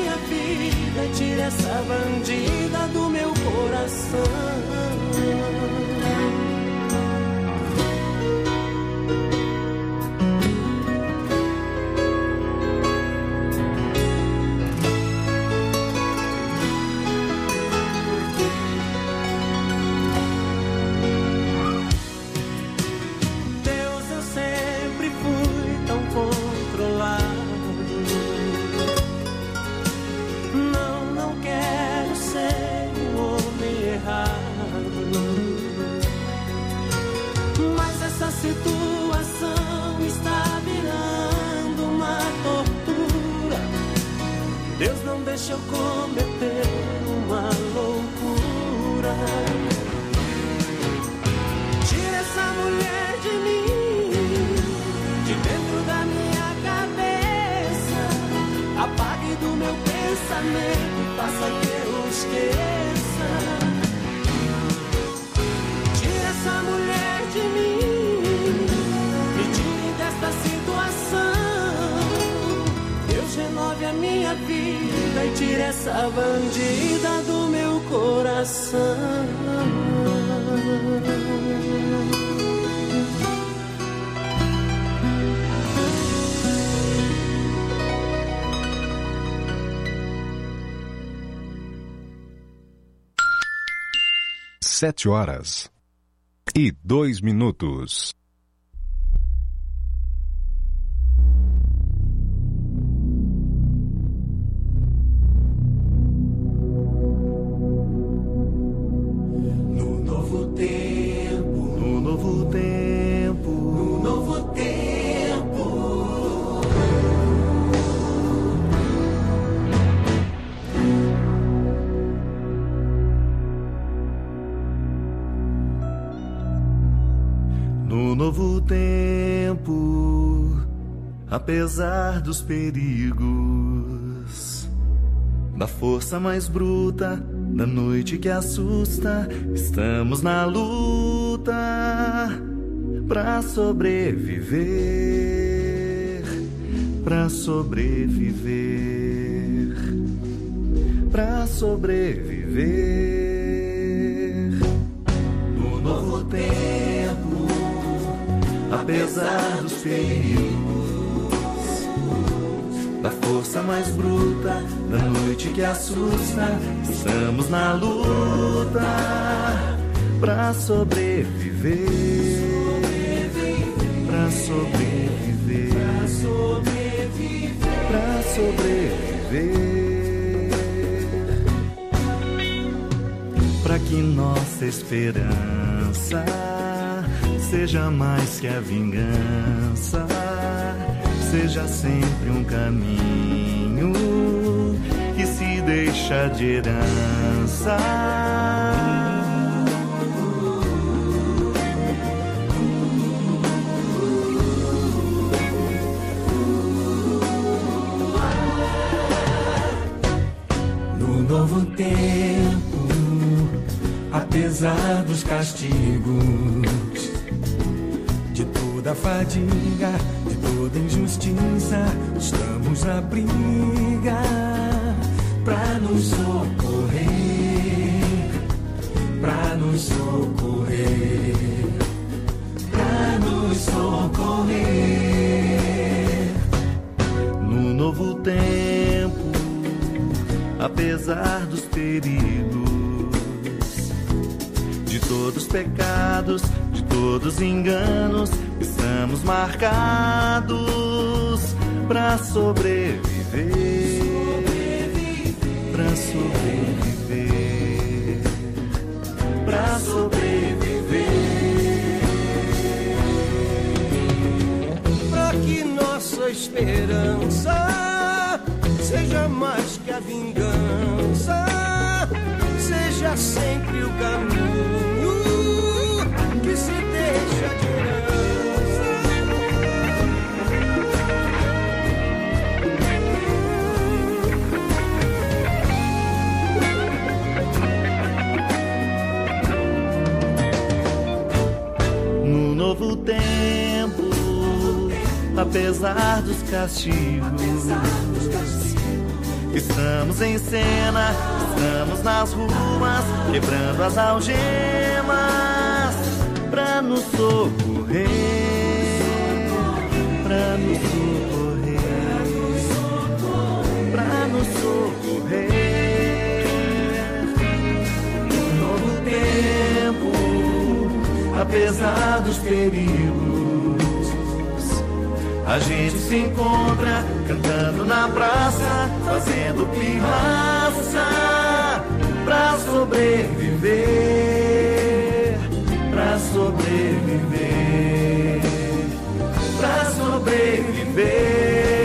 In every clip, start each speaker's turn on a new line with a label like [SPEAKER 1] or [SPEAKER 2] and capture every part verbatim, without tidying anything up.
[SPEAKER 1] minha vida e tire essa bandida do meu coração. Deixa eu cometer uma loucura. Tira essa mulher de mim, de dentro da minha cabeça. Apague do meu pensamento, faça que eu esqueça. Tira essa mulher de mim, me tire desta situação. Deus renove a minha vida e tire essa bandida do meu coração.
[SPEAKER 2] Sete horas e dois minutos.
[SPEAKER 3] Novo tempo, apesar dos perigos, da força mais bruta, da noite que assusta, estamos na luta pra sobreviver, pra sobreviver, pra sobreviver. No novo tempo, apesar dos perigos, da força mais bruta, da noite que assusta, estamos na luta pra sobreviver, pra sobreviver, pra sobreviver, pra que nossa esperança seja mais que a vingança, seja sempre um caminho que se deixa de herança.
[SPEAKER 1] No novo tempo, apesar dos castigos, da fadiga, de toda injustiça, estamos na briga pra nos socorrer, pra nos socorrer, pra nos socorrer.
[SPEAKER 3] No novo tempo, apesar dos perigos, de todos os pecados, de todos os enganos, estamos marcados pra sobreviver, pra sobreviver, pra sobreviver,
[SPEAKER 1] pra que nossa esperança seja mais que a vingança, seja sempre o caminho que se deixa de herança.
[SPEAKER 3] No novo tempo, apesar dos castigos, Estamos em cena, estamos nas ruas, quebrando as algemas pra nos socorrer, pra nos socorrer, pra nos socorrer. Novo tempo, apesar dos perigos, a gente se encontra cantando na praça, fazendo pirraça pra sobreviver, pra sobreviver, pra sobreviver.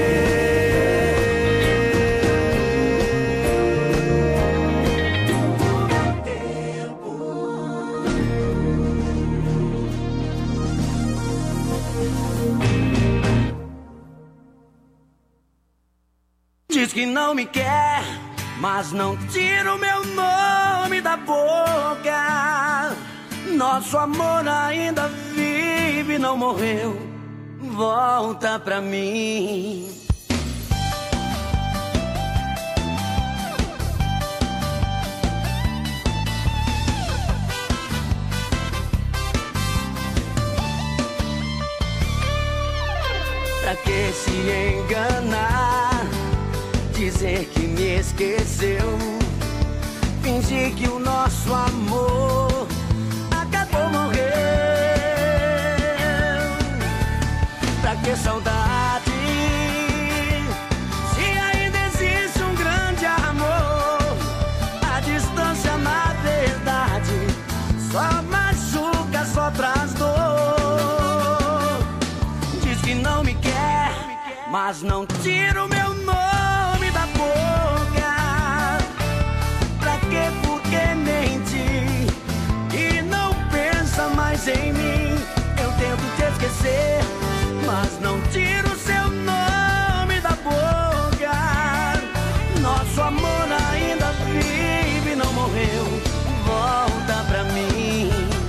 [SPEAKER 1] Diz que não me quer, mas não tira o meu nome da boca. Nosso amor ainda vive, não morreu. Volta pra mim. Pra que se enganar? Dizer que me esqueceu, fingir que o nosso amor acabou, morreu. Pra que saudade, se ainda existe um grande amor? A distância, na verdade, só machuca, só traz dor. Diz que não me quer, mas não tira o meu nome da boca. Pra que, por que mentir? E não pensa mais em mim. Eu tento te esquecer, mas não tiro o seu nome da boca. Nosso amor ainda vive, não morreu. Volta pra mim.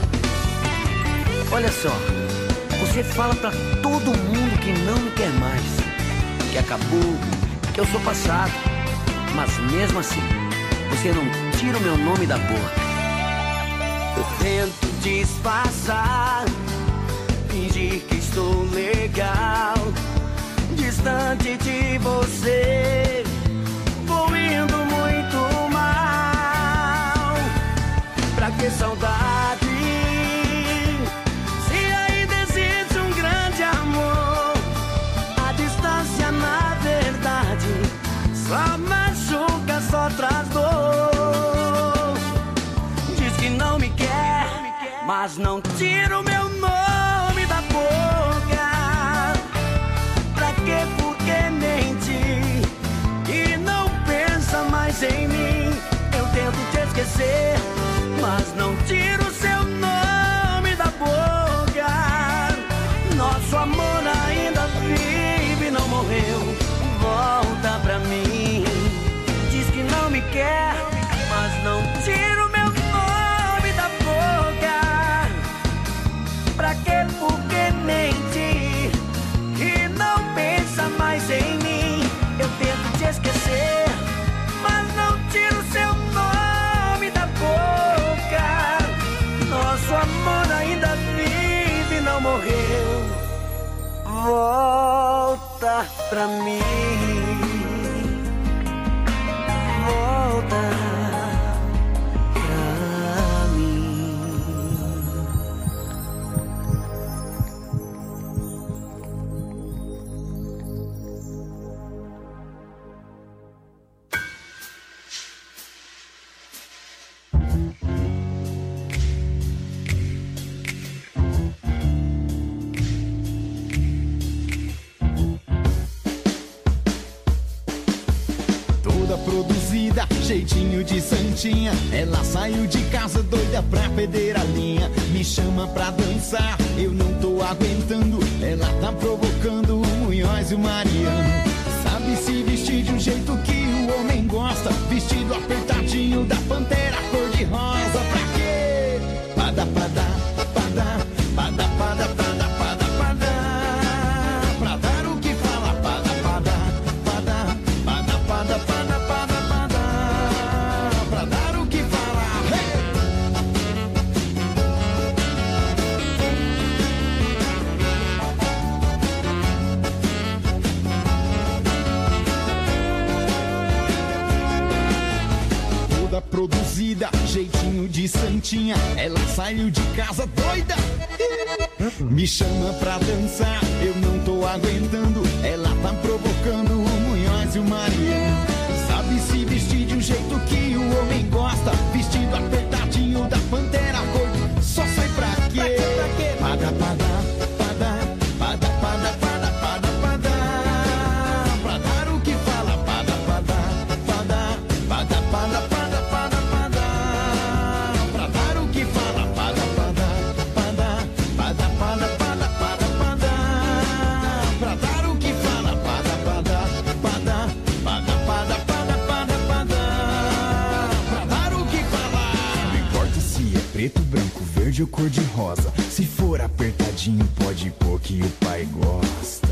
[SPEAKER 1] Olha só, você fala pra todo mundo que não me quer mais, que acabou, que eu sou passado, mas mesmo assim, você não tira o meu nome da boca. Eu tento disfarçar, fingir que estou legal, distante de você, vou indo muito mal. Pra que saudade, se ainda existe um grande amor? A distância, na verdade, só machuca, só traz dor. Diz que não me quer, mas não tira o meu nome da boca. Pra que, por que mentir? E não pensa mais em mim. Eu tento te esquecer, mas não tiro o seu nome da boca. Nosso amor ainda vive, não morreu. Volta pra mim. Diz que não me quer, mas não tira o meu nome da boca. Pra que, por que mentir? E não pensa mais em mim. Eu tento te esquecer, mas não tiro o seu nome da boca. Nosso amor ainda vive, não morreu. Volta pra mim. Volta pra mim.
[SPEAKER 4] Produzida, jeitinho de santinha. Ela saiu de casa doida pra perder a linha. Me chama pra dançar, eu não tô aguentando. Ela tá provocando o Munhoz e o Mariano. Sabe se vestir de um jeito que o homem gosta, vestido apertadinho da Pantera cor-de-rosa. Pra quê? Pada, pada, pada, pada, pada, pada, pada, pada. Pra dar o que fala, pada, pada, pada, pada, pada, pada. produzida, jeitinho de santinha. Ela saiu de casa doida, me chama pra dançar, eu não tô aguentando. Ela tá provocando o Munhoz e o Mariano. Sabe se vestir de um jeito que o homem gosta, vestido apertadinho da Pantera Cor. Só sai pra quê? Pada, pada, pada, pada, pada, pada, pada, pada. Pra dar o que fala, pada, pada, pada, pada, pada, pada, pada, pada. Pra dar o que fala, pada, pada, pada, pada, pada, pada, pada, pada. Pra dar o que fala, pada, pada, pada, pada, pada, pada, pada, pada. Pra dar o que fala. Não importa se é preto, branco, verde ou cor de rosa. Se for apertadinho, pode pôr que o pai gosta.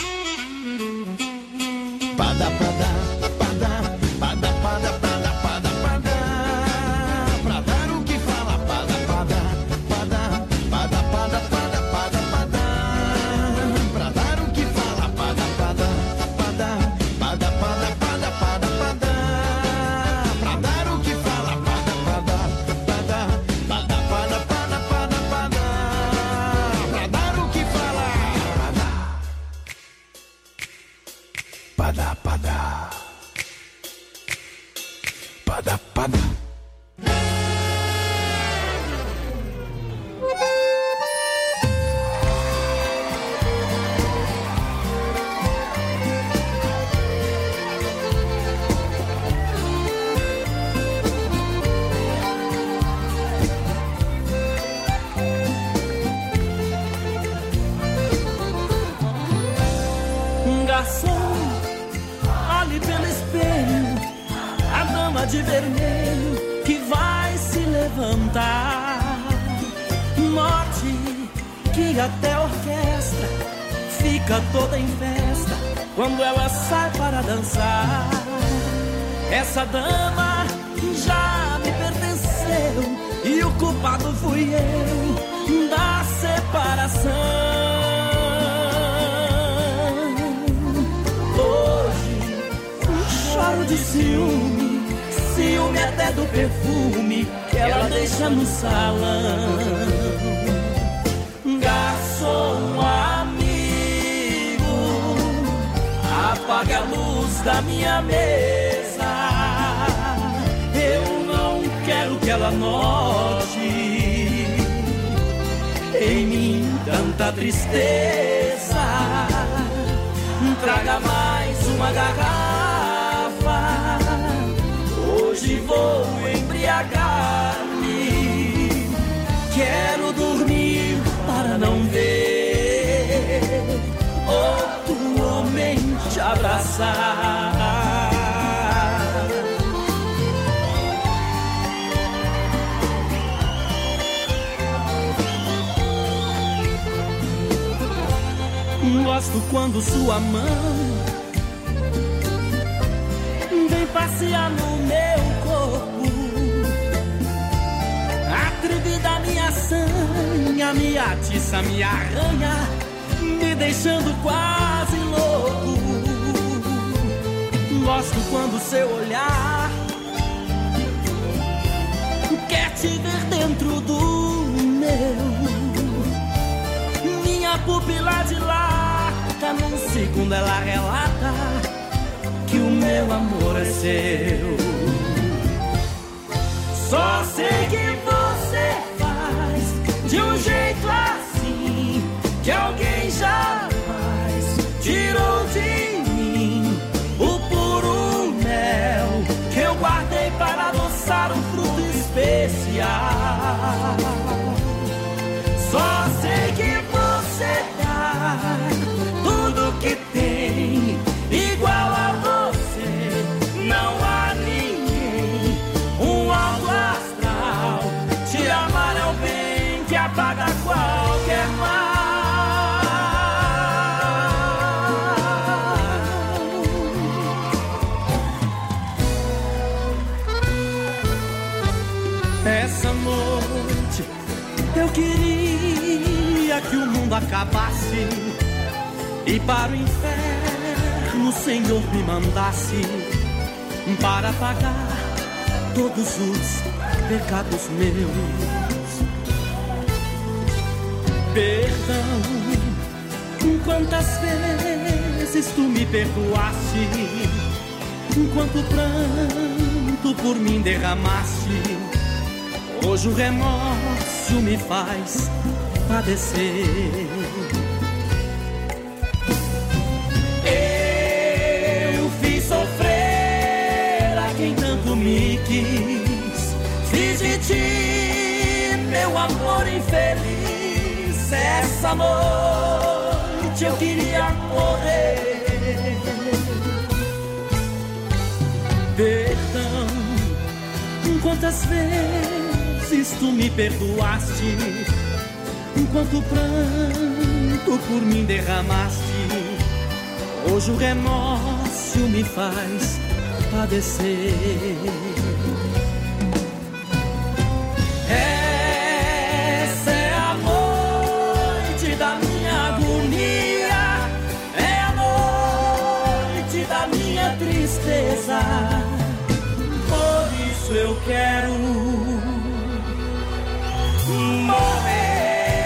[SPEAKER 4] Pada, pada, pada, pada, pada, pada, pada, pada. Pra dar o que fala, pada, pada, pada, pada, pada, pada, pada, pada. Pra dar o que fala, pada, pada, pada, pada, pada, pada, pada, pada. Pra dar o que fala, pada, pada, pada, pada, pada, pada, pada, pada. Pra dar o que fala, pada, pada, pada, pada.
[SPEAKER 1] Garçom, olhe pelo espelho, a dama de vermelho que vai se levantar. Note que até a orquestra fica toda em festa quando ela sai para dançar. Essa dama já me pertenceu e o culpado fui eu da separação. Choro de ciúme, ciúme até do perfume que ela deixa no salão. Garçom amigo, apague a luz da minha mesa. Eu não quero que ela note em mim tanta tristeza. Traga mais uma garrafa, hoje vou embriagar-me. Quero dormir para não ver outro homem te abraçar. Gosto quando sua mão vem passear no meu corpo, atrevida minha sanha, me atiça, me arranha, me deixando quase louco. Gosto quando seu olhar quer te ver dentro do meu. Minha pupila dilata, num segundo ela relata que o meu amor é seu. Só sei que você faz de um jeito assim que alguém jamais tirou de mim o puro mel que eu guardei para adoçar um fruto especial. Só sei que você dá tudo que tem igual a você. Não há ninguém, um alto astral. Te amar é o bem que apaga qualquer mal. Essa noite eu queria que o mundo acabasse e para o inferno o Senhor me mandasse para pagar todos os pecados meus. Perdão, quantas vezes tu me perdoaste, quanto pranto por mim derramaste. Hoje o remorso me faz padecer. Eu fiz sofrer a quem tanto me quis, fiz de ti meu amor infeliz. Essa noite eu queria morrer. Perdão, quantas vezes tu me perdoaste, quanto pranto por mim derramaste. Hoje o remorso me faz padecer. Essa é a noite da minha agonia, é a noite da minha tristeza. Por isso eu quero morrer.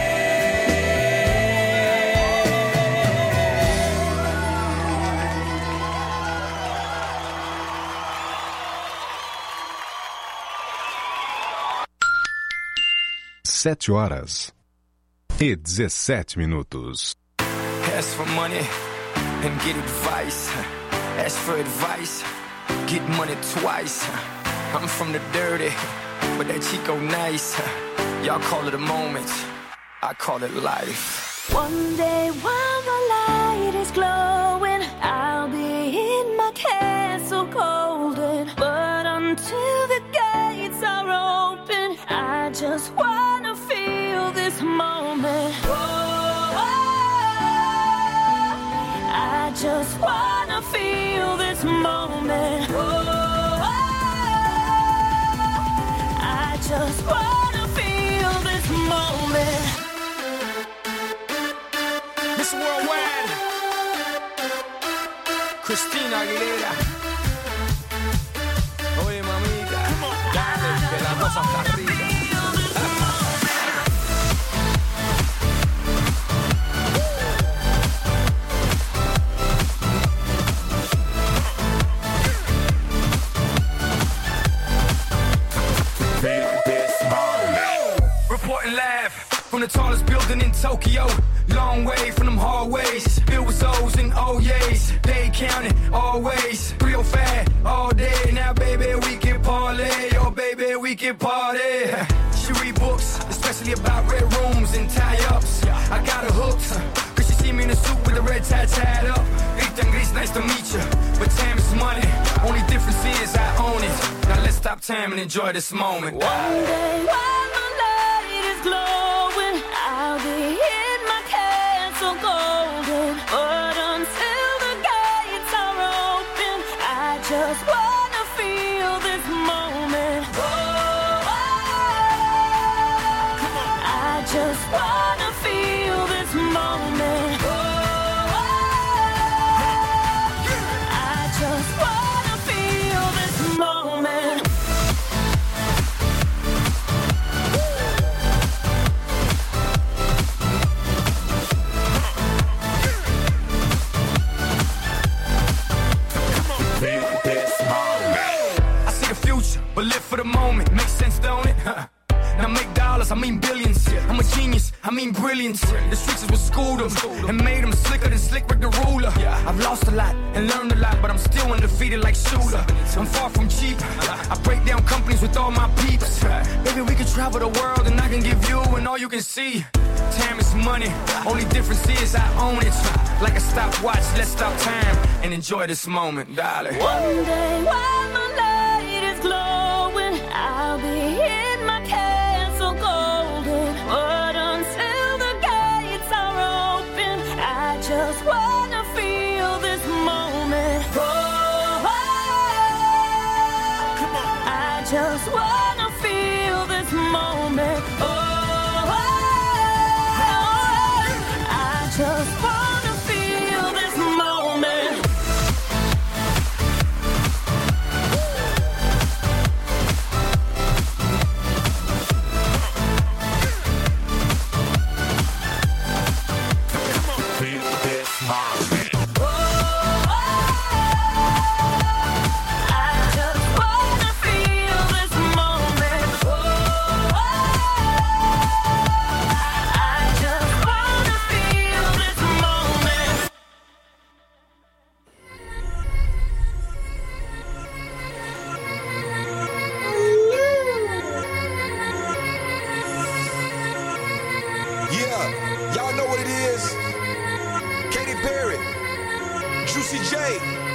[SPEAKER 2] Sete horas e dezessete minutos.
[SPEAKER 5] Ask for money and get advice. Ask for advice, get money twice. I'm from the dirty, but that Chico nice. Y'all call it a moment, I call it life.
[SPEAKER 6] One day while the light is glowing, I'll be in my castle golden. But until the gates are open, I just wanna feel this moment. Oh, oh, I just wanna feel this moment. Oh, oh, I just wanna feel this moment.
[SPEAKER 5] Miss Worldwide, Christina Aguilera. Oye, mamita, dale, que la cosa está rica. Reporting live from the tallest building in Tokyo. Long way from them hallways. Filled with O's and O's. They counting always. Real fat all day. Now, baby, we can parlay. Oh, baby, we can party. She read books, especially about red rooms and tie-ups. I got her hooked, cause she see me in a suit with a red tie tied up. Ethan Gris, nice to meet you. But time is money. Only difference is I own it. Now let's stop time and enjoy this moment.
[SPEAKER 6] One day while the light is glowing, I'll be in my castle golden. But until the gates are open, I just wanna feel this moment. Oh, I just wanna feel this moment. Oh, I just wanna feel this moment.
[SPEAKER 5] I see the future, but live for the moment. Makes sense, don't it? Now make dollars, I mean billions. I'm a genius, I mean brilliance. The streets is what schooled them and made them slicker than Slick Rick the ruler. I've lost a lot and learned a lot, but I'm still undefeated like Shooter. I'm far from cheap. I break down companies with all my peeps. Baby, we can travel the world and I can give you and all you can see. Time is money, only difference is I own it. Like a stopwatch, let's stop time and enjoy this moment, darling.
[SPEAKER 6] One day while the light is glowing, I'll be in my castle golden. But until the gates are open, I just wanna feel this moment. Oh, I just wanna feel this moment. Oh, I just wanna feel this moment.
[SPEAKER 7] say.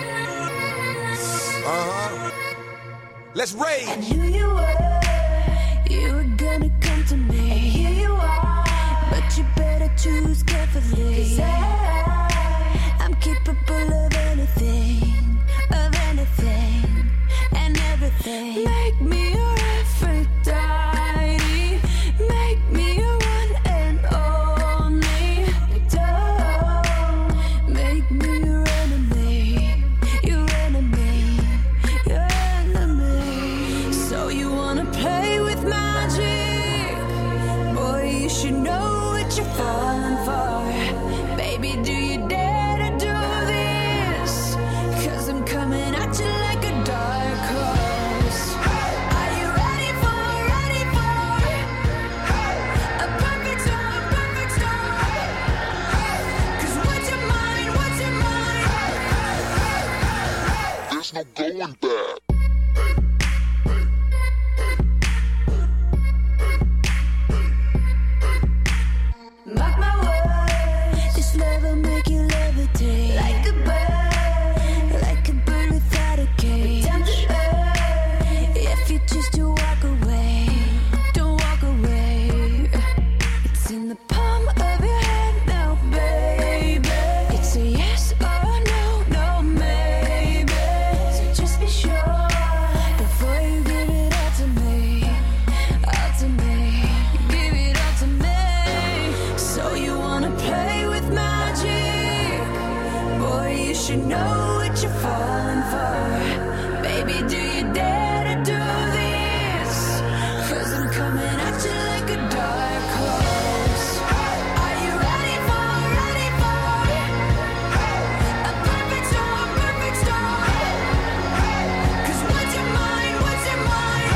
[SPEAKER 7] Uh-huh. Let's rage.
[SPEAKER 6] I knew you were, you were gonna come to me. And here you are, but you better choose carefully. 'Cause I, I'm capable of anything, of anything, and everything. Make me your Aphrodite, make me your one and only. Don't make me your enemy, your enemy, your enemy. So you wanna play with magic? Boy, you should know what you're falling for. Baby, do you dare to do this? 'Cause I'm coming at you like a dark horse. Are you ready for, ready for a perfect storm, perfect storm? 'Cause what's your mind, what's your mind?
[SPEAKER 8] There's no going back.
[SPEAKER 6] Mark my words, this love will make you levitate like a bird, like a bird without a cage. Down to earth, if you choose to walk away, don't walk away. It's in the palm of your hand now, baby. It's a yes or no, no maybe. So just be sure before you give it all to me, all to me. Give it all to me. So you wanna play with magic? Boy, you should know what you're falling for. Baby, do you dare to do this? 'Cause I'm coming at you like a dark horse. Are you ready for, ready for a perfect storm, perfect storm? 'Cause what's your mind, what's your mind?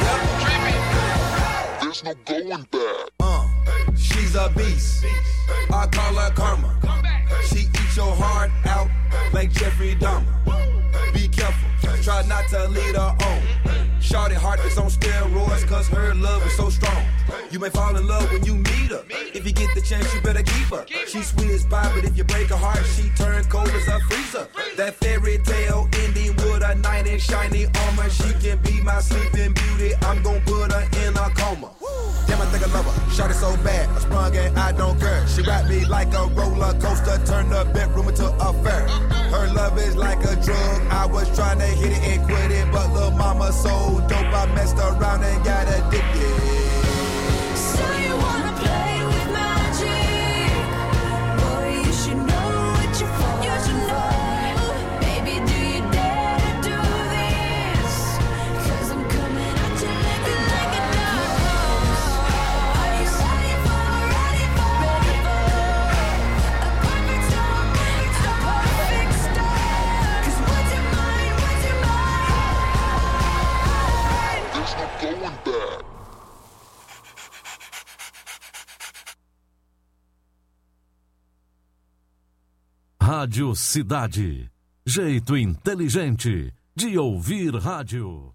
[SPEAKER 8] There's no going back.
[SPEAKER 7] Uh, she's a beast. I call her karma. She eats your heart out like Jeffrey Dahmer. Be careful, try not to lead her on. Shorty heart is on steroids, 'cause her love is so strong. You may fall in love when you meet her. If you get the chance, you better keep her. She's sweet as pie, but if you break her heart, she turn cold as a freezer. That fairy tale ending with a knight in shiny armor. She can be my sleeping beauty. I'm gon' put her in a coma. Damn, I think I love her. Shot it so bad, I sprung and I don't care. She wrapped me like a roller coaster, turned the bedroom into a fair. Her love is like a drug. I was trying to hit it and quit it, but lil' mama so dope, I messed around and got addicted.
[SPEAKER 6] So you wanna play with magic? Boy, you should know what you're falling for. Baby, do you dare to do this? 'Cause I'm coming at you like a, like a dark horse. Are you ready for, ready for, ready for a perfect storm, perfect storm, perfect storm? 'Cause what's your mind, what's your mind?
[SPEAKER 8] There's no going back.
[SPEAKER 9] Rádio Cidade. Jeito inteligente de ouvir rádio.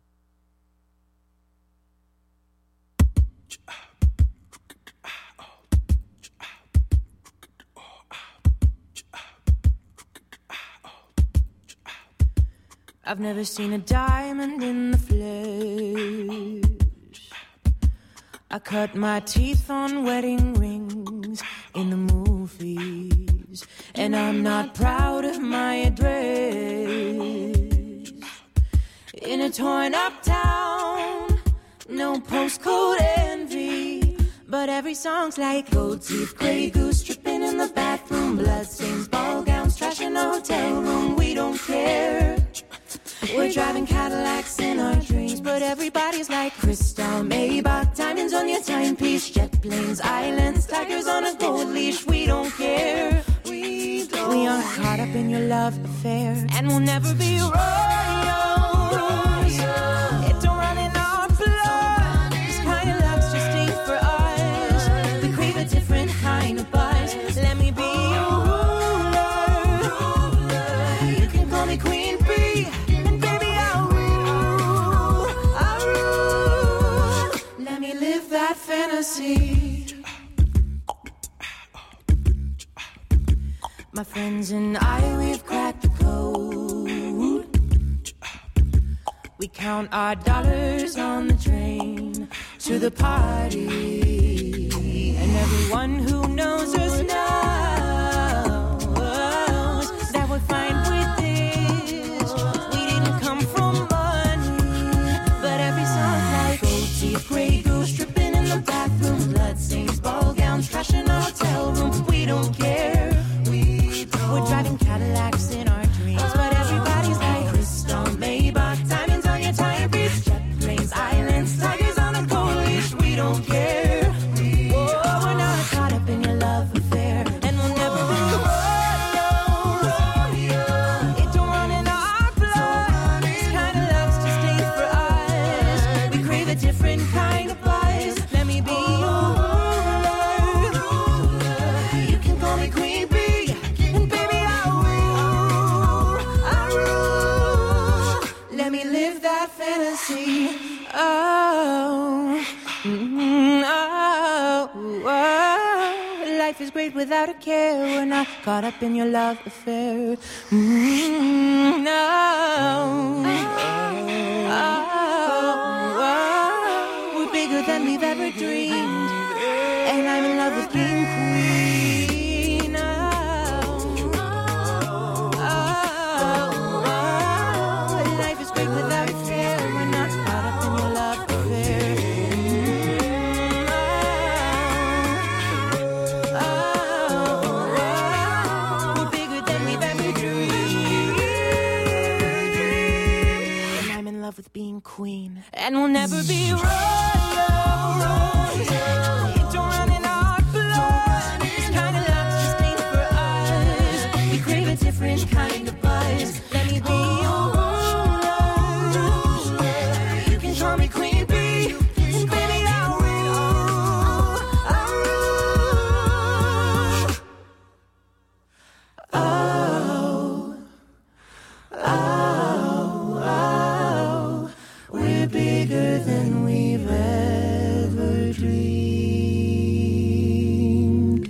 [SPEAKER 1] I've never seen a diamond in the flesh. I cut my teeth on wedding rings in the movies, and I'm not proud of my address. In a torn up town, no postcode envy, but every song's like gold teeth, grey goose, dripping in the bathroom, bloodstains, ball gowns, trash in a hotel room. We don't care. We're driving Cadillacs in our dreams, but everybody's like crystal, Maybach, diamonds on your timepiece, jet planes, islands, tigers on a gold leash. We don't care. We don't. We aren't caught up in your love affair, and we'll never be royals. It don't run in our blood. This kind of love's just ain't for us. We crave a different kind of buzz. Let me be your ruler. You can call me Queen Bee. That fantasy. My friends and I, we've cracked the code. We count our dollars on the train to the party. And everyone who knows us knows that we're fine with this. We didn't come from money, but every song's like gold teeth, gray goose dripping in the bathroom, bloodstains, ball gowns, trash in our hotel room. We don't care. We don't. We're driving Cadillacs in our dreams, but everybody's like crystal, Maybach, diamonds on your timepiece, jet planes, islands, tigers on a gold leash. We don't care. Whoa, we're not caught up in your love affair, and we'll never be rodeo. It don't run in our blood. This kind of love's just ain't for us. We crave a different kind of buzz. Let me be your ruler. You can call me Queen Bee, and baby I will, I rule. Let me live that fantasy. Oh, mm, oh, oh. Life is great without a care. We're not caught up in your love affair. Mm, no. Oh, oh. We're bigger than we've ever dreamed, and I'm in love with King Queen. Oh, oh, oh. Life is great without a care. We're not caught up in your love affair. Oh, oh, we're bigger than we've ever dreamed, and I'm in love with being queen, and we'll never be royal. It don't run in our blood. This kind of love just ain't for us. We crave a different kind of buzz. Let me be your ruler. You can call me Queen Bee, and baby I rule, I rule. Oh, oh, oh. We're bigger than we've ever dreamed.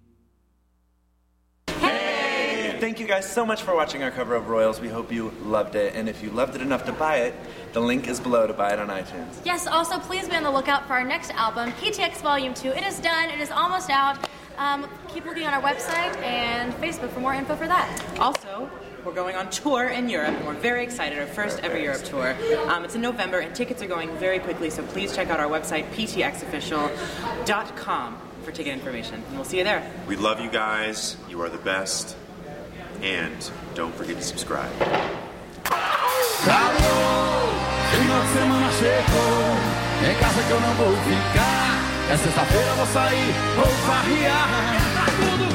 [SPEAKER 3] Thank you guys so much for watching our cover of Royals. We hope you loved it. And if you loved it enough to buy it, the link is below to buy it on iTunes.
[SPEAKER 10] Yes, also please be on the lookout for our next album, P T X Volume two. It is done, it is almost out. Um, keep looking on our website and Facebook for more info for that.
[SPEAKER 11] Also, we're going on tour in Europe, and we're very excited. Our first ever Europe tour. Um, it's in November, and tickets are going very quickly, so please check out our website, p t x official dot com, for ticket information, and we'll see you there.
[SPEAKER 12] We love you guys. You are the best. And don't forget to subscribe.
[SPEAKER 4] Alô, final de semana chegou, em casa que eu não vou ficar. É sexta-feira, vou sair, vou farrear. Tá tudo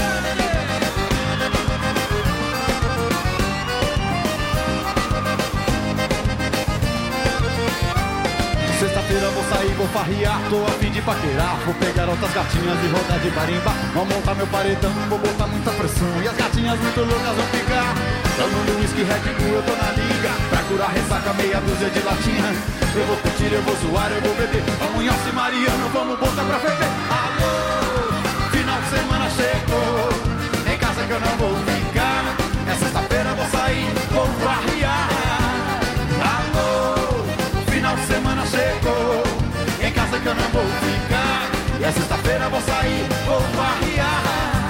[SPEAKER 4] Sexta-feira vou sair, vou farrear, tô a fim de paquerar. Vou pegar outras gatinhas e rodar de barimba. Vou montar meu paredão, vou botar muita pressão. E as gatinhas muito loucas vão ficar tomando whisky, Red Bull, eu tô na liga. Pra curar ressaca, meia dúzia de latinha. Eu vou curtir, eu vou zoar, eu vou beber. Vamos em Alce Mariano, vamos botar pra ferver. Alô, final de semana chegou, em casa que eu não vou ficar. É sexta-feira, vou sair, vou farrear. Alô, final de semana chegou, em casa que eu não vou ficar. E é sexta-feira, vou sair, vou farrear.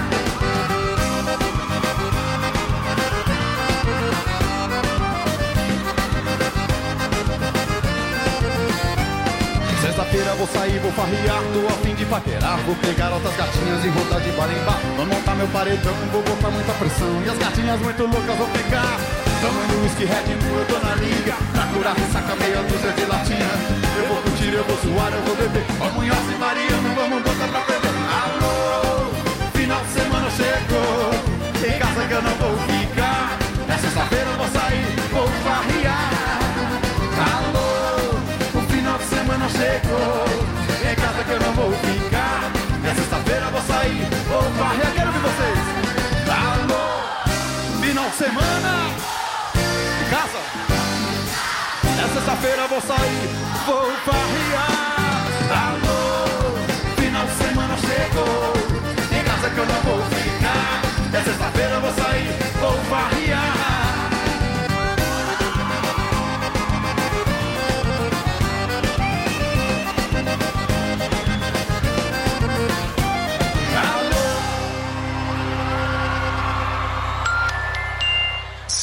[SPEAKER 4] Sexta-feira vou sair, vou farrear, tô a fim de paquerar. Vou pegar outras gatinhas e rodar de bar em bar. Vou montar meu paredão, vou botar muita pressão. E as gatinhas muito loucas vão ficar tomando whisky, Red Bull, eu tô na liga. Pra curar ressaca, meia dúzia de latinha. Eu vou curtir, eu vou zoar, eu vou beber. Vamos em Alce Mariano, vamos botar pra perder. Alô, final de semana chegou, em casa que eu não vou ficar. É sexta-feira, eu vou sair, vou farrear. Alô, o final de semana chegou, em casa que eu não vou ficar. É sexta-feira, eu vou sair, vou farrear. Quero ver vocês. Alô, final de semana em casa. É sexta-feira, eu vou sair, vou farrear. Alô, final de semana chegou, em casa que eu não vou ficar. É sexta-feira, eu vou sair, vou farrear.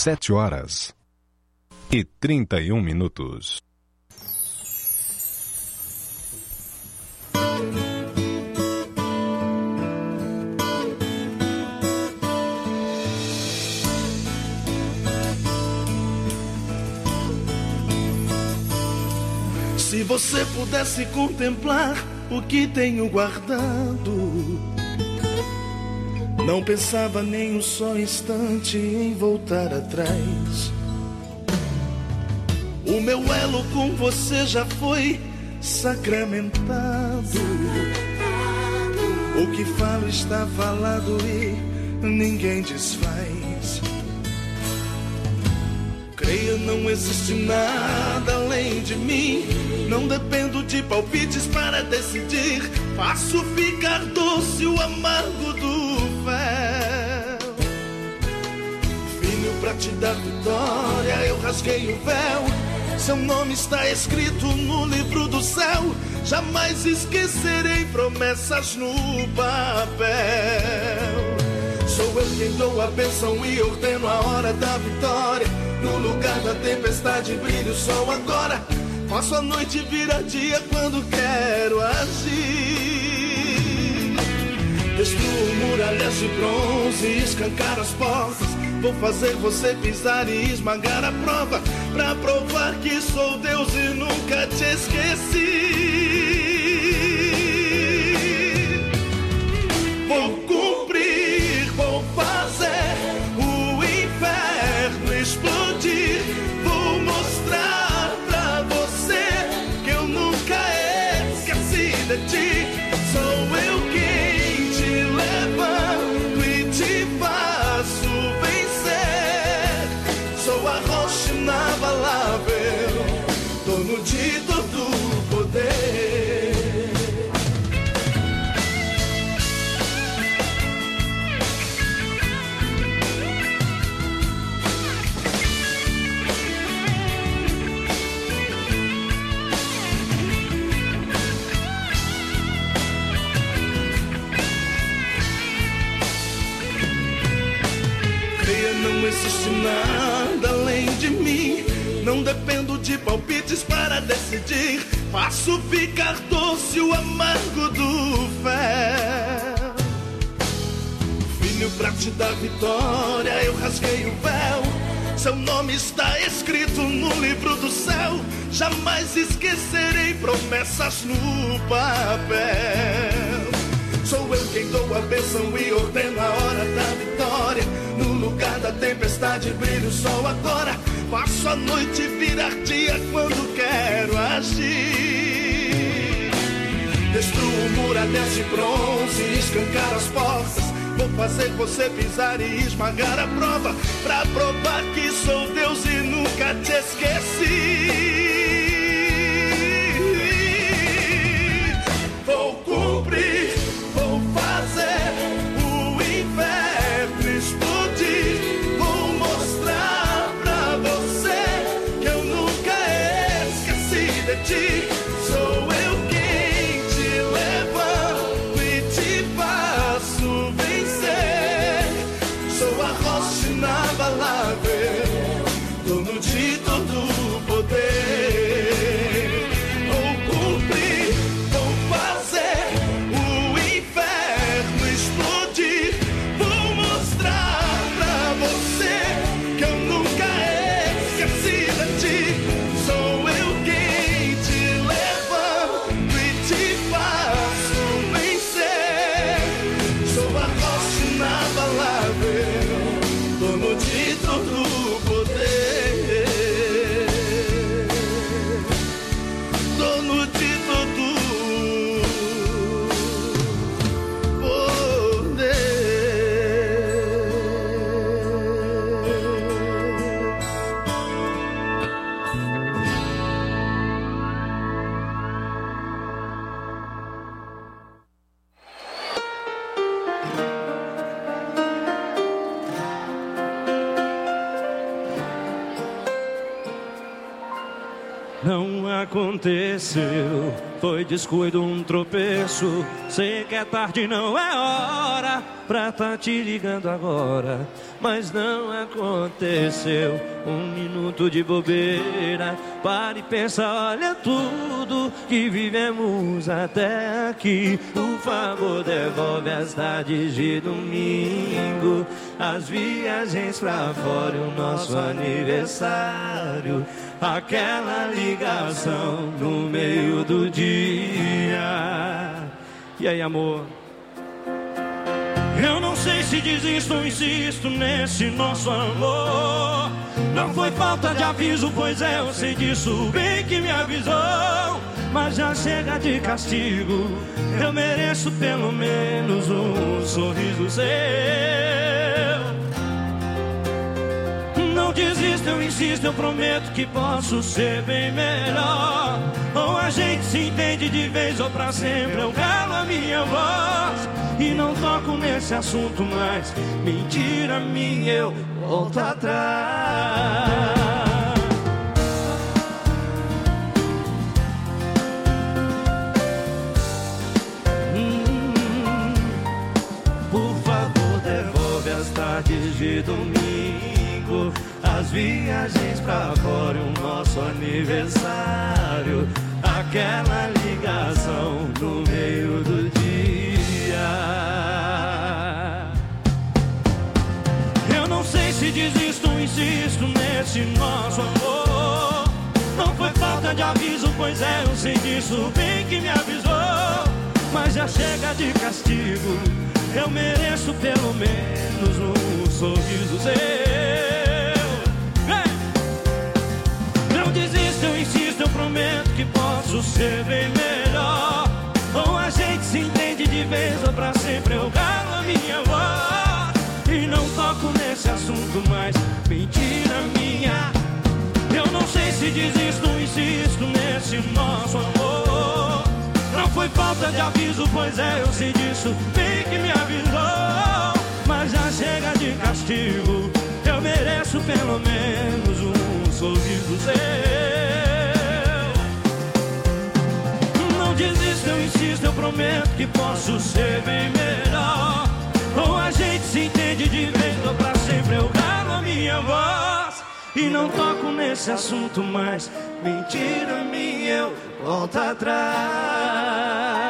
[SPEAKER 2] sete horas e trinta e um minutos.
[SPEAKER 13] Se você pudesse contemplar o que tenho guardado, não pensava nem um só instante em voltar atrás. O meu elo com você já foi sacramentado. O que falo está falado e ninguém desfaz. Creia, não existe nada além de mim. Não dependo de palpites para decidir. Faço ficar doce o amargo do fel. Filho, pra te dar vitória, eu rasguei o véu. Seu nome está escrito no livro do céu. Jamais esquecerei promessas no papel. Sou eu quem dou a bênção e ordeno a hora da vitória. No lugar da tempestade brilha o sol agora. Faço a noite virar dia quando quero agir. Destruo muralhas de bronze e escancar as portas. Vou fazer você pisar e esmagar a prova, pra provar que sou Deus e nunca te esqueci. Vou cumprir, vou fazer o inferno explodir. Vou mostrar pra você que eu nunca esqueci de ti. Sou eu quem te levanto e te faço vencer. Sou a rocha inabalável, dono de todo o poder. Não existe nada além de mim. Não dependo de palpites para decidir. Faço ficar doce o amargo do fel. Filho, pra te dar vitória, eu rasguei o véu. Seu nome está escrito no livro do céu. Jamais esquecerei promessas no papel. Sou eu quem dou a bênção e ordeno a hora da vitória. No lugar da tempestade brilha o sol agora. Faço a noite virar dia quando quero agir. Destruo muralhas de bronze e escancar as portas. Vou fazer você pisar e esmagar a prova, pra provar que sou Deus e nunca te esqueci. Vou cumprir, vou fazer o inferno explodir. Vou mostrar pra você que eu nunca esqueci de ti. Sou eu quem te levanto e te faço vencer. Sou a rocha inabalável, dono de todo o poder. Vou cumprir, vou fazer o inferno explodir. Vou mostrar pra você que eu nunca esqueci de ti. Sou eu quem te leva
[SPEAKER 14] não aconteceu. Foi descuido, um tropeço. Sei que é tarde, não é hora pra tá te ligando agora, mas não aconteceu. Um minuto de bobeira, para e pensa, olha tudo que vivemos até aqui. Por favor, devolve as tardes de domingo, as viagens pra fora e o nosso aniversário, aquela ligação no meio do dia. E aí, amor? Eu não sei se desisto ou insisto nesse nosso amor. Não foi falta de aviso, pois é, eu sei disso, bem que me avisou. Mas já chega de castigo, eu mereço pelo menos um sorriso seu. Não desisto, eu insisto, eu prometo que posso ser bem melhor. Ou a gente se entende de vez ou pra sempre, eu calo a minha voz e não toco nesse assunto mais. Mentira minha, eu volto atrás. hum, Por favor, devolve as tardes de domingo, as viagens pra fora e o nosso aniversário, aquela ligação no meio do dia. Eu não sei se desisto ou insisto nesse nosso amor. Não foi falta de aviso, pois é, eu sei disso, bem que me avisou. Mas já chega de castigo, eu mereço pelo menos um sorriso seu. Não desisto, eu insisto, eu prometo que posso ser bem melhor. Ou a gente se entende de vez ou pra sempre, eu calo a minha voz e não toco nesse assunto mais. Mentira minha, eu não sei se desisto ou insisto nesse nosso amor. Não foi falta de aviso, pois é, eu sei disso, bem que me avisou. Mas já chega de castigo, eu mereço pelo menos um sorriso seu. Não desisto, eu insisto, eu prometo que posso ser bem melhor. Ou a gente se entende de vez ou pra sempre, eu calo a minha voz e não toco nesse assunto mais. Mentira minha, eu volto atrás.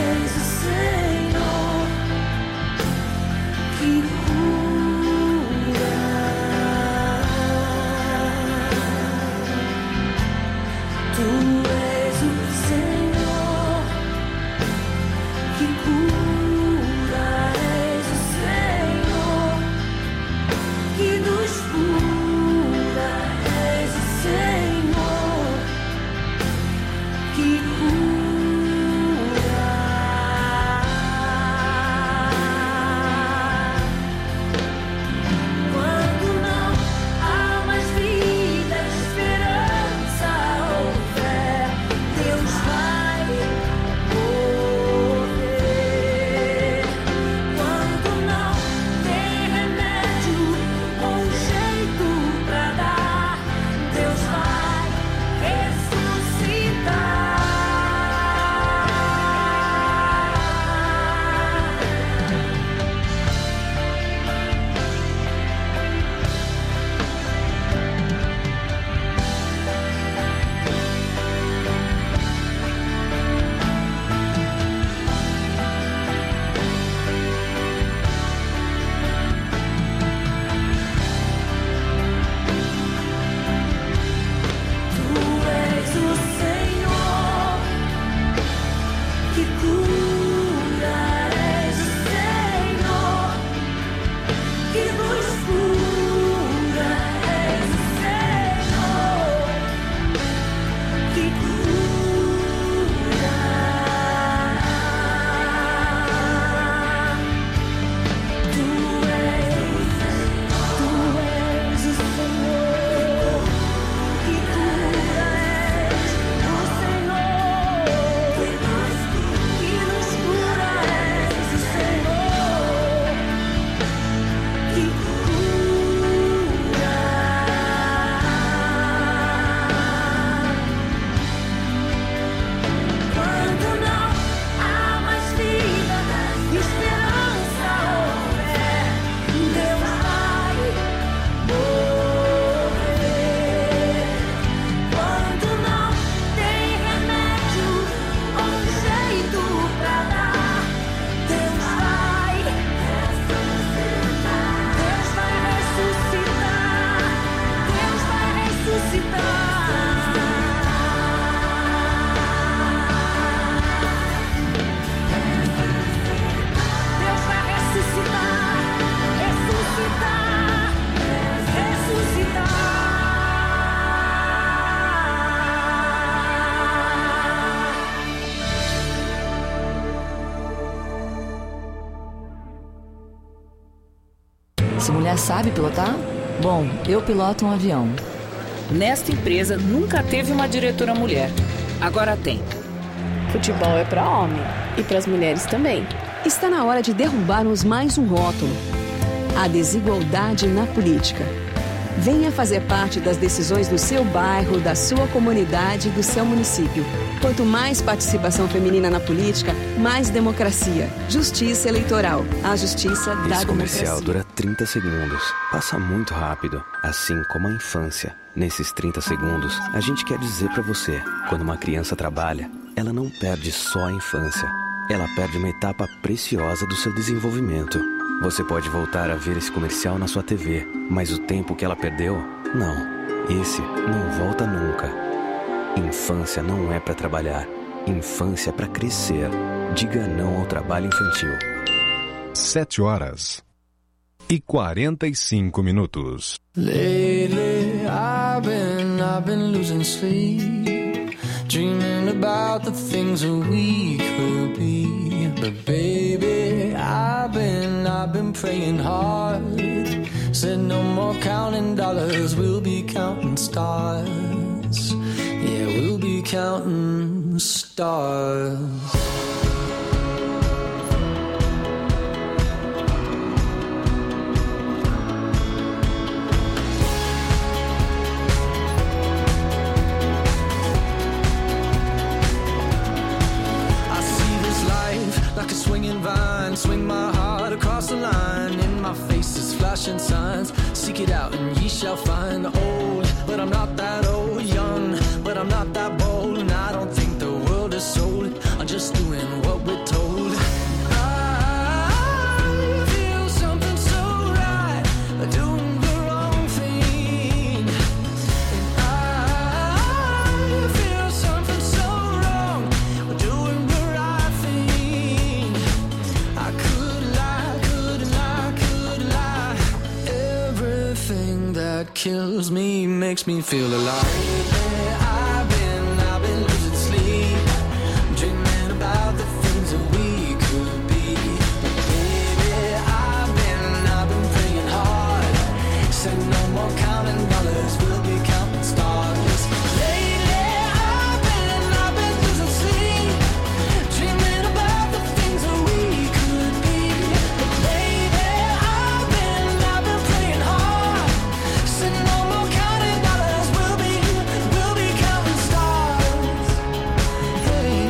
[SPEAKER 15] Que cura mulher sabe pilotar? Bom, eu piloto um avião.
[SPEAKER 16] Nesta empresa nunca teve uma diretora mulher. Agora tem.
[SPEAKER 17] Futebol é para homem e para as mulheres também.
[SPEAKER 18] Está na hora de derrubarmos mais um rótulo: a desigualdade na política. Venha fazer parte das decisões do seu bairro, da sua comunidade e do seu município. Quanto mais participação feminina na política, mais democracia. Justiça eleitoral. A justiça da
[SPEAKER 19] Esse comercial
[SPEAKER 18] democracia.
[SPEAKER 19] dura trinta segundos. Passa muito rápido, assim como a infância. Nesses trinta segundos, a gente quer dizer pra você: quando uma criança trabalha, ela não perde só a infância. Ela perde uma etapa preciosa do seu desenvolvimento. Você pode voltar a ver esse comercial na sua T V, mas o tempo que ela perdeu, não. Esse não volta nunca. Infância não é pra trabalhar. Infância é pra crescer. Diga não ao trabalho infantil.
[SPEAKER 2] Sete horas e quarenta e cinco minutos.
[SPEAKER 1] Lately I've been, I've been losing sleep, dreaming about the things that we could be. But baby, I've been, I've been praying hard. Said no more counting dollars, we'll be counting stars. Yeah, we'll be counting stars. Like a swinging vine, swing my heart across the line. In my face is flashing signs. Seek it out and ye shall find. Old, but I'm not that old. Young, but I'm not that bold. And I don't think the world is sold. I'm just doing what we're told. I feel something so right, doing the wrong thing. And I feel something so wrong, doing the right thing. I could lie, could lie, could lie. Everything that kills me makes me feel alive. I've been, I've been losing sleep, dreaming about the things that we could be. Baby, I've been, I've been praying hard. Said no more counting dollars, we'll be counting stars. Lately, I've been, I've been losing sleep, dreaming about the things that we could be. But baby, I've been, I've been praying hard. Said no more counting dollars, we'll be, we'll be counting stars. Hey,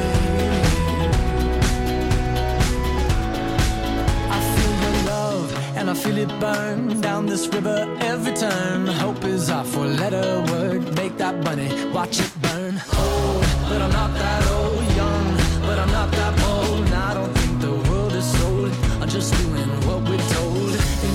[SPEAKER 1] I feel your love and I feel it burn down this river every turn. Hope is our four-letter word. Make that money, watch it burn. Old, but I'm not that old. Young, but I'm not that bold. And I don't think the world is sold. I'm just doing what we're told. And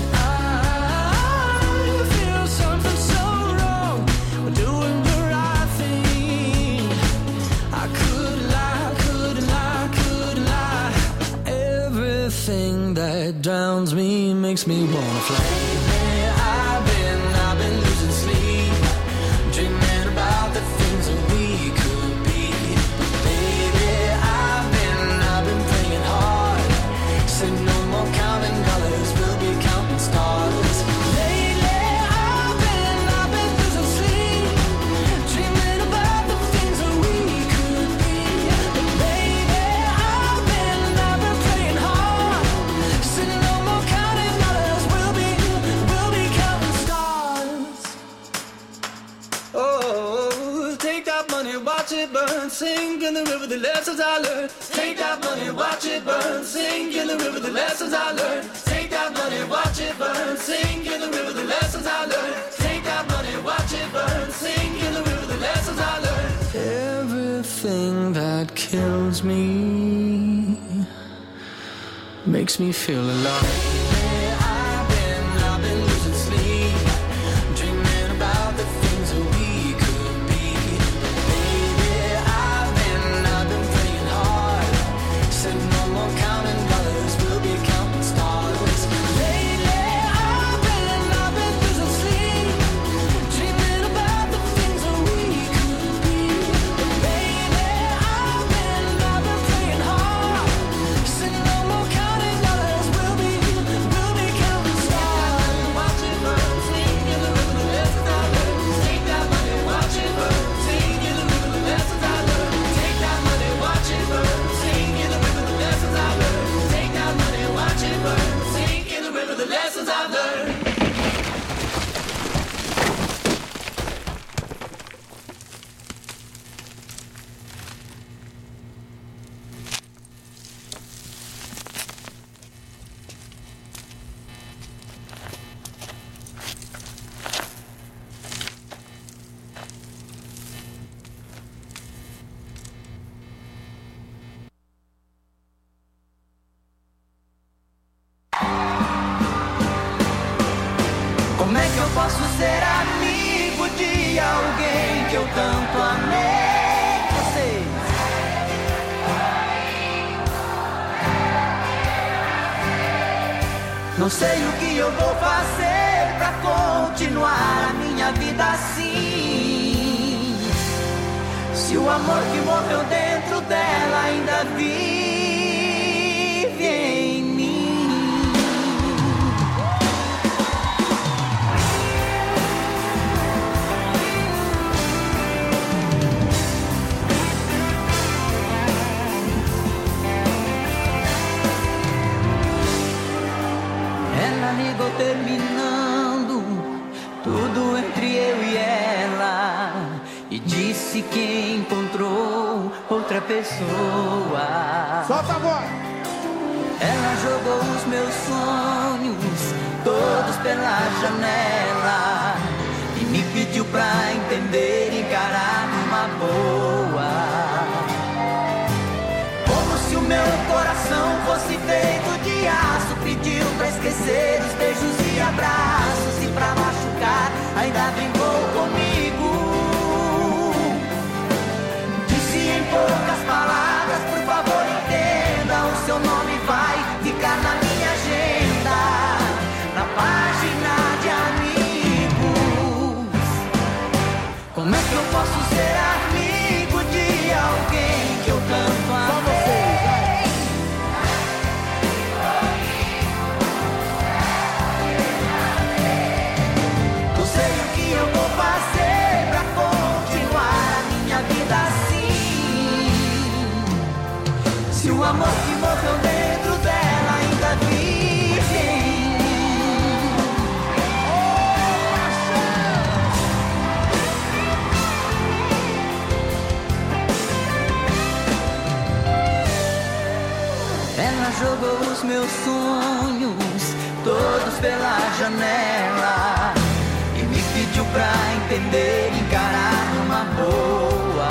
[SPEAKER 1] I feel something so wrong. We're doing the right thing. I could lie, could lie, could lie. Everything that drowns me makes me wanna fly. I've been, I've been losing sleep, dreaming about the things that we could be. Baby, I've been, I've been praying hard. Said no more counting dollars, we'll be counting stars. Lately, I've been, I've been losing sleep, dreaming about the things that we could be. But baby, I've been, I've been praying hard. Said no more counting dollars, we'll be, we'll be counting stars. Oh, take that money, watch it burn, sink in the river, the lessons I learned. Take that money, watch it burn, sink in the river, the lessons I learned. Take that money, watch it burn, sink in the river, the lessons I learned. Take that money, watch it burn, sink in the river, the lessons I learned. Everything that kills me makes me feel alive. I've been, I've been losing sleep, dreaming about the things that we could be. Baby, I've been, I've been praying hard. Said no more counting dollars, we'll be counting stars. Lately, I've been, I've been losing sleep, dreaming about the things that we could be. Baby, I've been, I've been praying hard. Said no more counting dollars, we'll be, que eu posso ser amigo de alguém que eu tanto amei? Vocês. Não sei o que eu vou fazer pra continuar a minha vida assim. Se o amor que morreu dentro dela ainda vive em mim. Ela ligou terminando tudo entre eu e ela e disse que encontrou outra pessoa.
[SPEAKER 20] Solta a voz!
[SPEAKER 1] Ela jogou os meus sonhos todos pela janela e me pediu pra entender e encarar numa boa. Como se o meu coração fosse feito de aço, pediu pra esquecer os beijos e abraços e pra machucar ainda brincou comigo. Disse em poucas palavras, por favor entenda, o seu nome vai ficar na minha agenda, na página de amigos. Como é que eu posso ser amigo de alguém que eu tanto amei? Não sei o que eu vou fazer pra continuar a minha vida assim. Se o amor que morreu dentro dela ainda vive em mim. Ela jogou os meus sonhos todos pela janela e me pediu pra entender e encarar numa boa.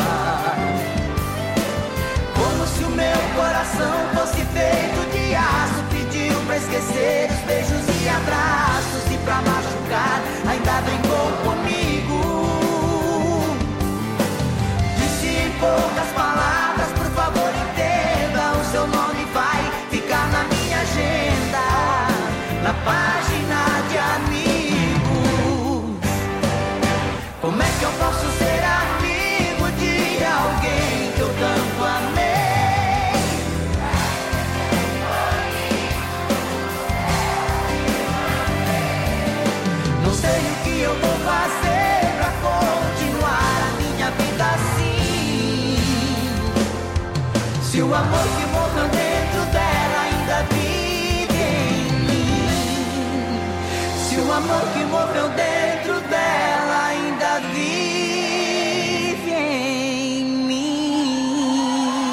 [SPEAKER 1] Como se o meu coração fosse feito de aço, pediu pra esquecer os beijos e abraços e pra machucar ainda brincou comigo. Disse em poucas palavras, por favor entenda, o seu nome vai ficar na minha agenda, na página de amigos. Como é que eu posso ser amigo de alguém que eu tanto amei? Não sei o que eu vou fazer pra continuar a minha vida assim. Se o amor que morreu dentro dela ainda vive em mim. Se o amor que morreu dentro dela ainda vive em mim.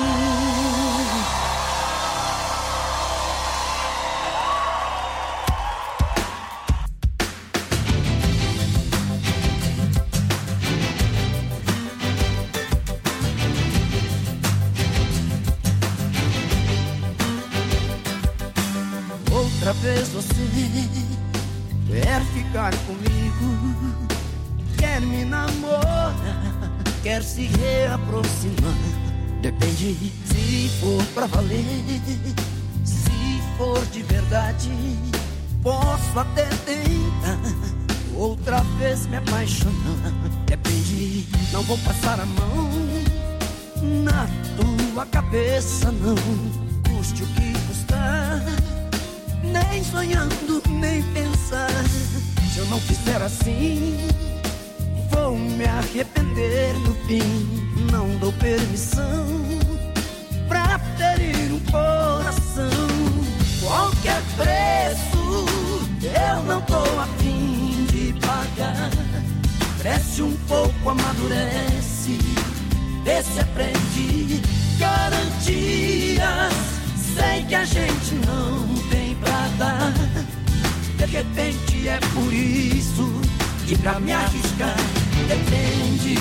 [SPEAKER 1] Outra vez você quer ficar comigo, quer me namorar, quer se reaproximar. Depende se for pra valer, se for de verdade, posso até tentar outra vez me apaixonar. Depende, não vou passar a mão na tua cabeça, não, custe o que custar. Nem sonhando, nem pensar. Se eu não fizer assim, vou me arrepender no fim. Não dou permissão pra ferir um coração. Qualquer preço eu não tô a fim de pagar. Cresce um pouco, amadurece, vê se aprende. Garantias, sei que a gente não tem pra dar. De repente é por isso que pra me arriscar depende.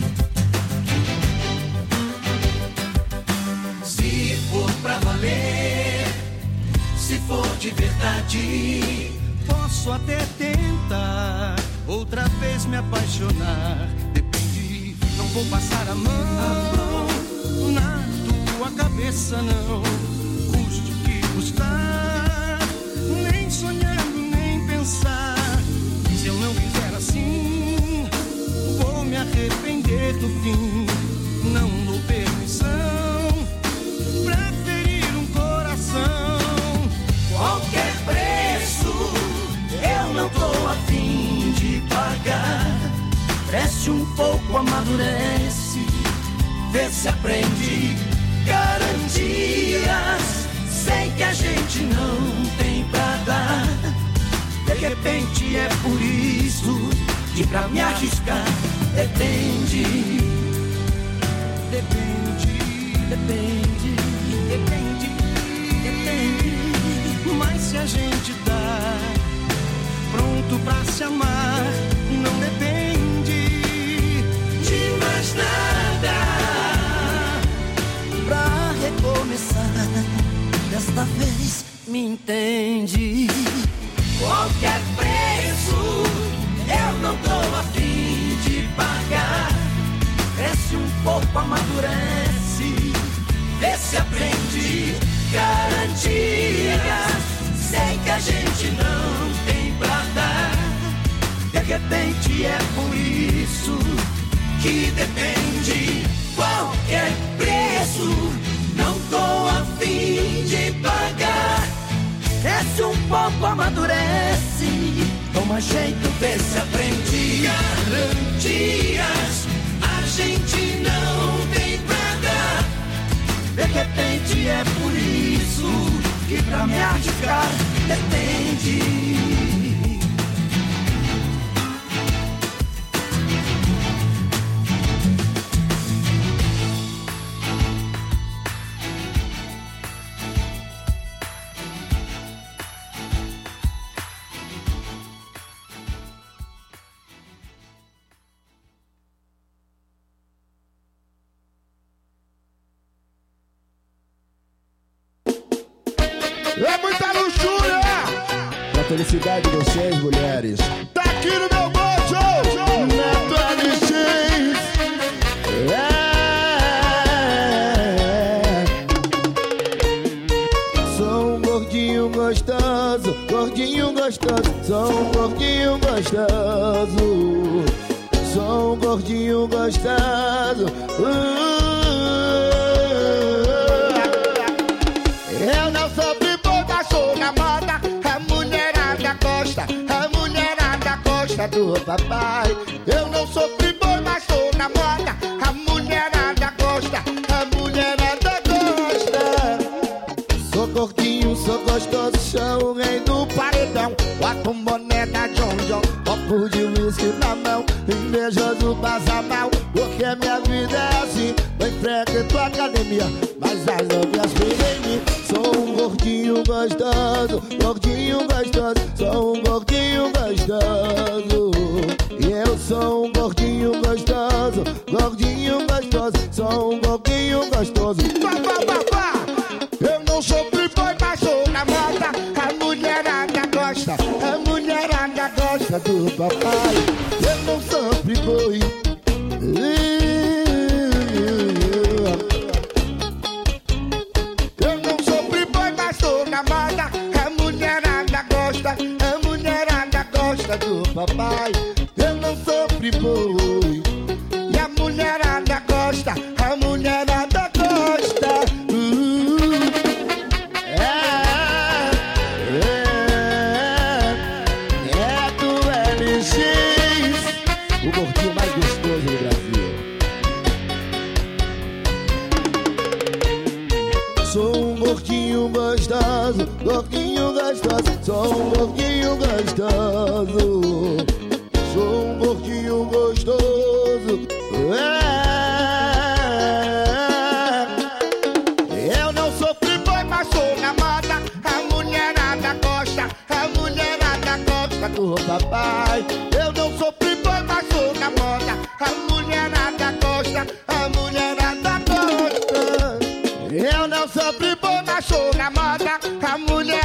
[SPEAKER 1] Se for pra valer, se for de verdade.
[SPEAKER 4] Posso até tentar outra vez me apaixonar. Depende, não vou passar a mão na tua cabeça, não. Custe o que custar, nem sonhando, nem pensar. Se eu não fizer assim, vou me arrepender no fim. Não dou permissão pra ferir um coração.
[SPEAKER 1] Qualquer preço eu não tô a fim de pagar. Cresce um pouco, amadurece, vê se aprende. Garantias, sei que a gente não tem pra dar. De repente é por isso que pra me arriscar depende. Depende, depende, depende, depende. Mas se a gente tá pronto pra se amar, não depende de mais nada. Pra recomeçar, desta vez me entende. Qualquer preço eu não tô a fim de pagar. Cresce um pouco, amadurece, vê se aprende. Garantias, sei que a gente não tem pra dar. De repente é por isso que depende. Qualquer preço não tô a fim de pagar. Cresce um pouco, amadurece, toma jeito, vê se aprende. Garantias, a gente não tem pra dar. De repente é por isso que pra me arriscar depende.
[SPEAKER 20] É muita luxúria pra felicidade de vocês, mulheres. Tá aqui no meu bolso, Neto L X. É. Sou um gordinho gostoso, gordinho gostoso. Sou um gordinho gostoso. Sou um gordinho gostoso. Uh. Eu não sou pipoca, sou na moda. A mulherada gosta, a mulherada gosta do papai. Eu não sou playboy, mas sou na moda. A mulherada gosta, a mulherada gosta. Sou gordinho, sou gostoso, sou o rei do paredão. Bota um boné da John John, copo de whisky na mão. Invejoso passa mal, porque minha vida é assim. Eu enfrento a academia, mas as novias vêm em mim. Sou um gordinho gostoso, gordinho gostoso. Sou um gordinho gostoso. E eu sou um gordinho gostoso, gordinho gostoso. Sou um gordinho gostoso. Pá, pá, pá, pá. Eu não sou playboy, mas sou na moda. A mulherada gosta, a mulherada gosta do papai. Eu não sou playboy. Eu não sou playboy, mas sou na moda. A mulherada gosta, a mulherada gosta do papai. Eu não sou playboy. E a mulherada gosta, a mulherada gosta. Uh, é, é, é do L X, o gordinho mais gostoso do Brasil. Sou um gordinho gostoso, gordinho gostoso. Sou um gordinho gostoso. Sou um gordinho gostoso. É. Eu não sou playboy, mas sou na moda. A mulherada gosta, a mulherada gosta do papai. Eu não sou playboy, mas sou na moda. A mulherada gosta, a mulherada gosta. Eu não sou playboy, mas sou na moda. A mulher